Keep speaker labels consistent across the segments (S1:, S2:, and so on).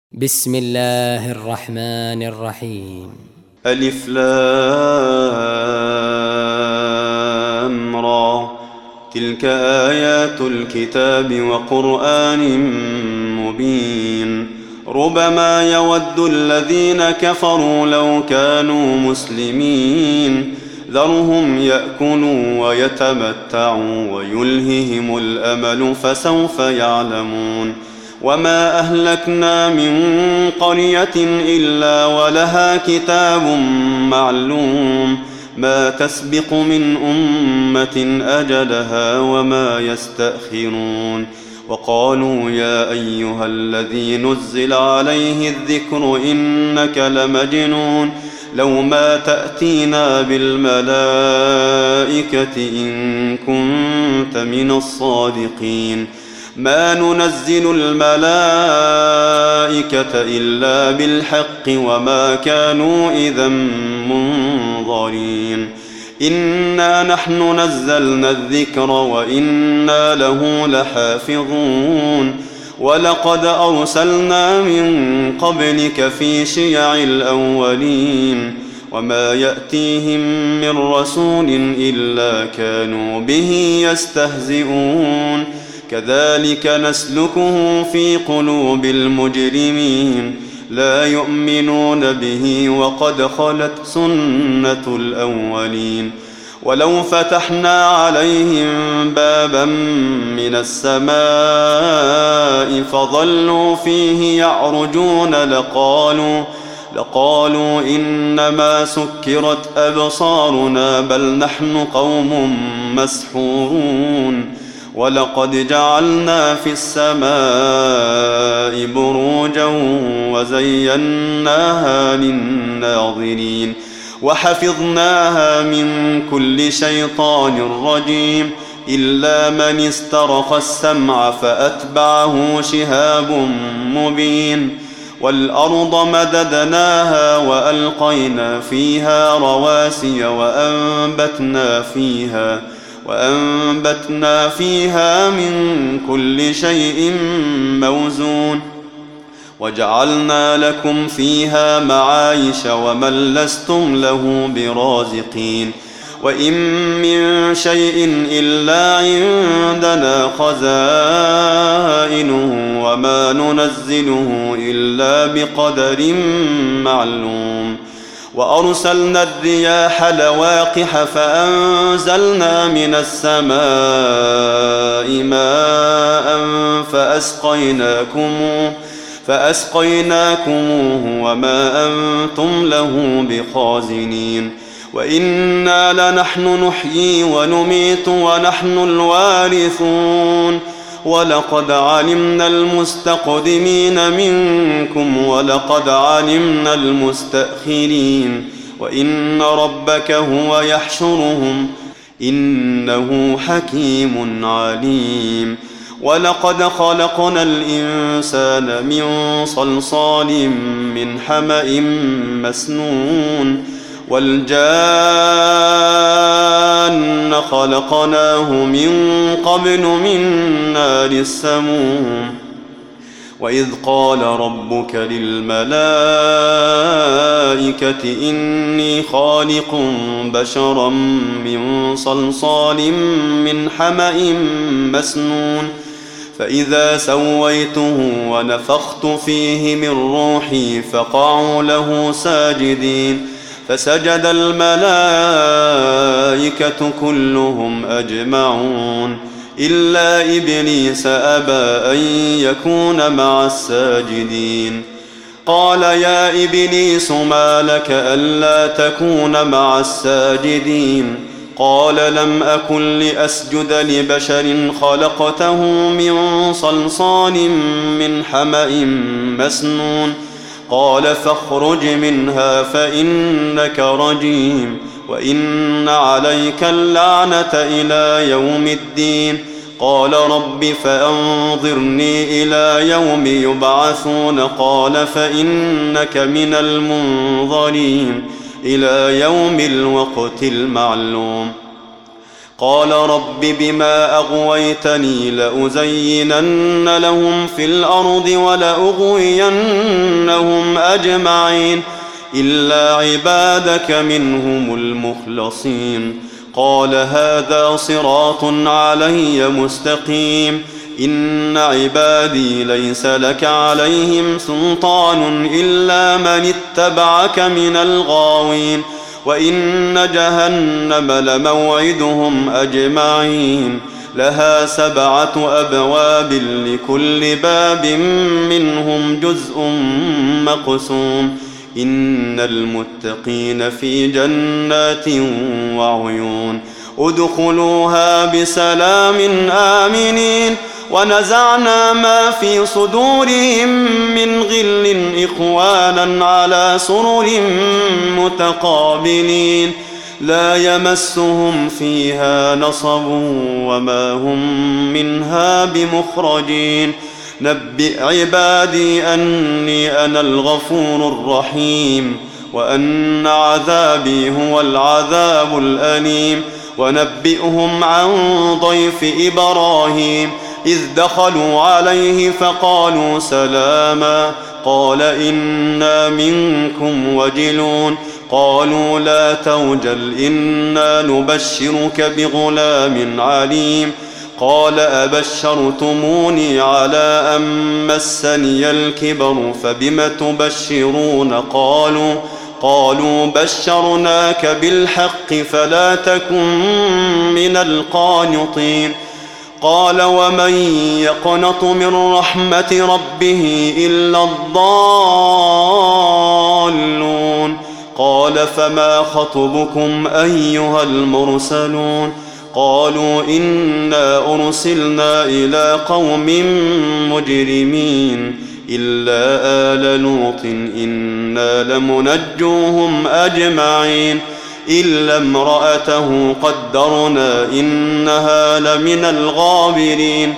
S1: بسم الله الرحمن الرحيم.
S2: ألف لام را، تلك آيات الكتاب وقرآن مبين. ربما يود الذين كفروا لو كانوا مسلمين، ذرهم يأكلوا ويتمتعوا ويلههم الأمل فسوف يعلمون. وما أهلكنا من قرية إلا ولها كتاب معلوم، ما تسبق من أمة أجلها وما يستأخرون. وقالوا يا أيها الذي نزل عليه الذكر إنك لمجنون، لو ما تأتينا بالملائكة إن كنت من الصادقين. ما ننزل الملائكة إلا بالحق وما كانوا إذا منظرين. إنا نحن نزلنا الذكر وإنا له لحافظون. ولقد أرسلنا من قبلك في شيع الأولين، وما يأتيهم من رسول إلا كانوا به يستهزئون. كذلك نسلكه في قلوب المجرمين، لا يؤمنون به وقد خلت سنة الأولين. ولو فتحنا عليهم بابا من السماء فظلوا فيه يعرجون لقالوا إنما سكرت أبصارنا بل نحن قوم مسحورون. ولقد جعلنا في السماء بروجا وزيناها للناظرين، وحفظناها من كل شيطان رجيم، إلا من استرخ السمع فأتبعه شهاب مبين. والأرض مددناها وألقينا فيها رواسي وأنبتنا فيها من كل شيء موزون. وجعلنا لكم فيها معايش ومن لستم له برازقين. وإن من شيء إلا عندنا خزائنه وما ننزله إلا بقدر معلوم. وأرسلنا الرياح لواقح فأنزلنا من السماء ماء فأسقيناكموه وما أنتم له بخازنين. وإنا لنحن نحيي ونميت ونحن الوارثون. ولقد علمنا المستقدمين منكم ولقد علمنا المستأخرين. وإن ربك هو يحشرهم إنه حكيم عليم. ولقد خلقنا الإنسان من صلصال من حمأ مسنون. والجان خلقناه من قبل من نار السموم. وإذ قال ربك للملائكة إني خالق بشرا من صلصال من حمأ مسنون، فإذا سويته ونفخت فيه من روحي فقعوا له ساجدين. فسجد الملائكة كلهم أجمعون إلا إبليس أبى أن يكون مع الساجدين. قال يا إبليس ما لك ألا تكون مع الساجدين؟ قال لم أكن لأسجد لبشر خلقته من صلصال من حمأ مسنون. قال فاخرج منها فإنك رجيم وإن عليك اللعنة إلى يوم الدين. قال رب فأنظرني إلى يوم يبعثون. قال فإنك من المنظرين إلى يوم الوقت المعلوم. قال رب بما أغويتني لأزينن لهم في الأرض ولأغوينهم أجمعين إلا عبادك منهم المخلصين قال هذا صراط علي مستقيم إن عبادي ليس لك عليهم سلطان إلا من اتبعك من الغاوين وإن جهنم لموعدهم أجمعين لها 7 أبواب لكل باب منهم جزء مقسوم إن المتقين في جنات وعيون ادخلوها بسلام آمنين ونزعنا ما في صدورهم من غل إخوانا على سرر متقابلين لا يمسهم فيها نصب وما هم منها بمخرجين نبئ عبادي أني أنا الغفور الرحيم وأن عذابي هو العذاب الأليم ونبئهم عن ضيف إبراهيم إذ دخلوا عليه فقالوا سلاما قال إنا منكم وجلون قالوا لا توجل إنا نبشرك بغلام عليم قال أبشرتموني على أن مسني الكبر فبم تبشرون قالوا بشرناك بالحق فلا تكن من القانطين قال ومن يقنط من رحمة ربه إلا الضالون قال فما خطبكم أيها المرسلون قالوا إنا أرسلنا إلى قوم مجرمين إلا آل لوط إنا لمنجوهم أجمعين إلا امرأته قدرنا إنها لمن الغابرين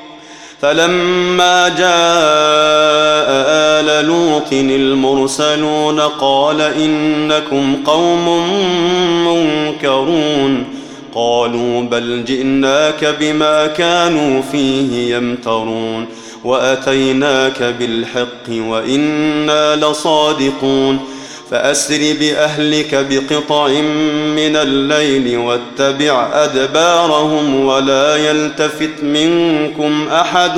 S2: فلما جاء آل لوط المرسلون قال إنكم قوم منكرون قالوا بل جئناك بما كانوا فيه يمترون وأتيناك بالحق وإنا لصادقون فأسر بأهلك بقطع من الليل واتبع أدبارهم ولا يلتفت منكم أحد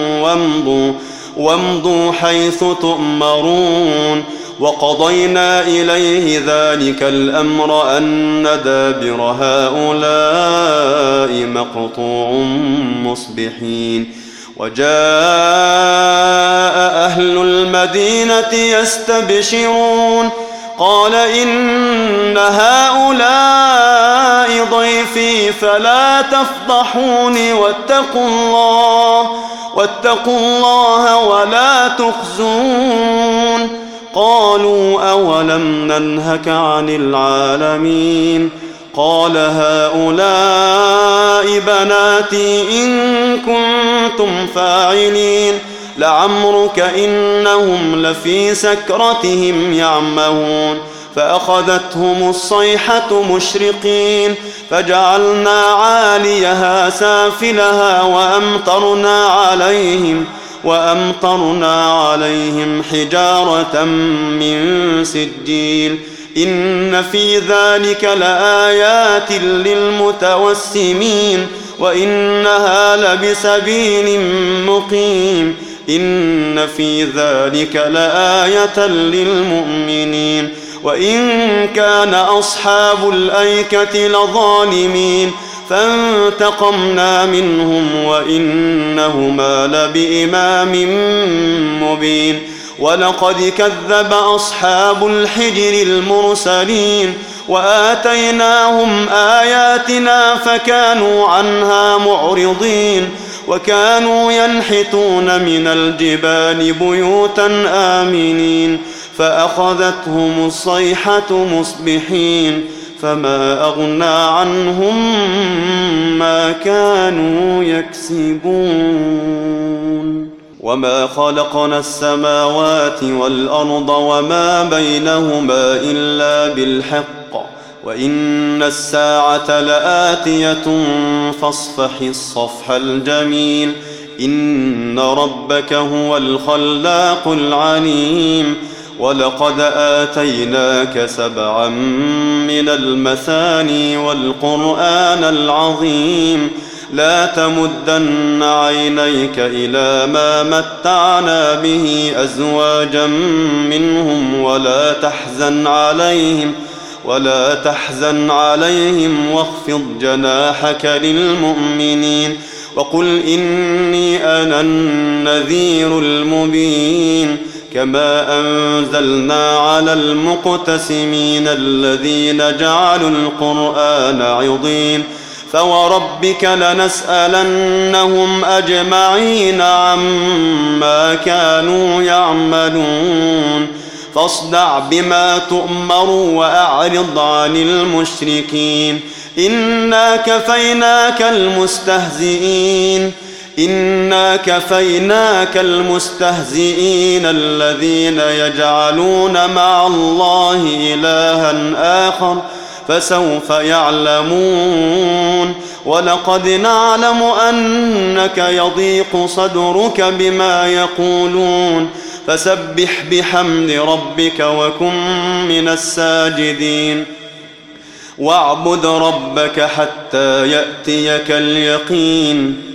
S2: وامضوا حيث تؤمرون وقضينا إليه ذلك الأمر أن دابر هؤلاء مقطوع مصبحين وجاء أهل المدينة يستبشرون قال إن هؤلاء ضيفي فلا تفضحوني واتقوا الله ولا تخزون قالوا أولم ننهك عن العالمين قال هؤلاء بناتي إن كنتم فاعلين لعمرك إنهم لفي سكرتهم يعمهون فأخذتهم الصيحة مشرقين فجعلنا عاليها سافلها وأمطرنا عليهم حجارة من سجيل إن في ذلك لآيات للمتوسمين وإنها لبسبيل مقيم إن في ذلك لآية للمؤمنين وإن كان أصحاب الأيكة لظالمين فانتقمنا منهم وإنهما لبإمام مبين ولقد كذب أصحاب الحجر المرسلين وآتيناهم آياتنا فكانوا عنها معرضين وكانوا ينحتون من الجبال بيوتا آمنين فأخذتهم الصيحة مصبحين فما أغنى عنهم ما كانوا يكسبون وما خلقنا السماوات والأرض وما بينهما إلا بالحق وإن الساعة لآتية فاصفح الصفح الجميل إن ربك هو الخلاق العليم ولقد آتيناك 7 من المثاني والقرآن العظيم لا تمدن عينيك إلى ما متعنا به أزواجا منهم ولا تحزن عليهم واخفض جناحك للمؤمنين وقل إني أنا النذير المبين كما أنزلنا على المقتسمين الذين جعلوا القرآن عضين فوربك لنسألنهم أجمعين عما كانوا يعملون فاصدع بما تؤمر وأعرض عن المشركين إنا كفيناك المستهزئين الذين يجعلون مع الله إلها آخر فسوف يعلمون ولقد نعلم أنك يضيق صدرك بما يقولون فسبح بحمد ربك وكن من الساجدين واعبد ربك حتى يأتيك اليقين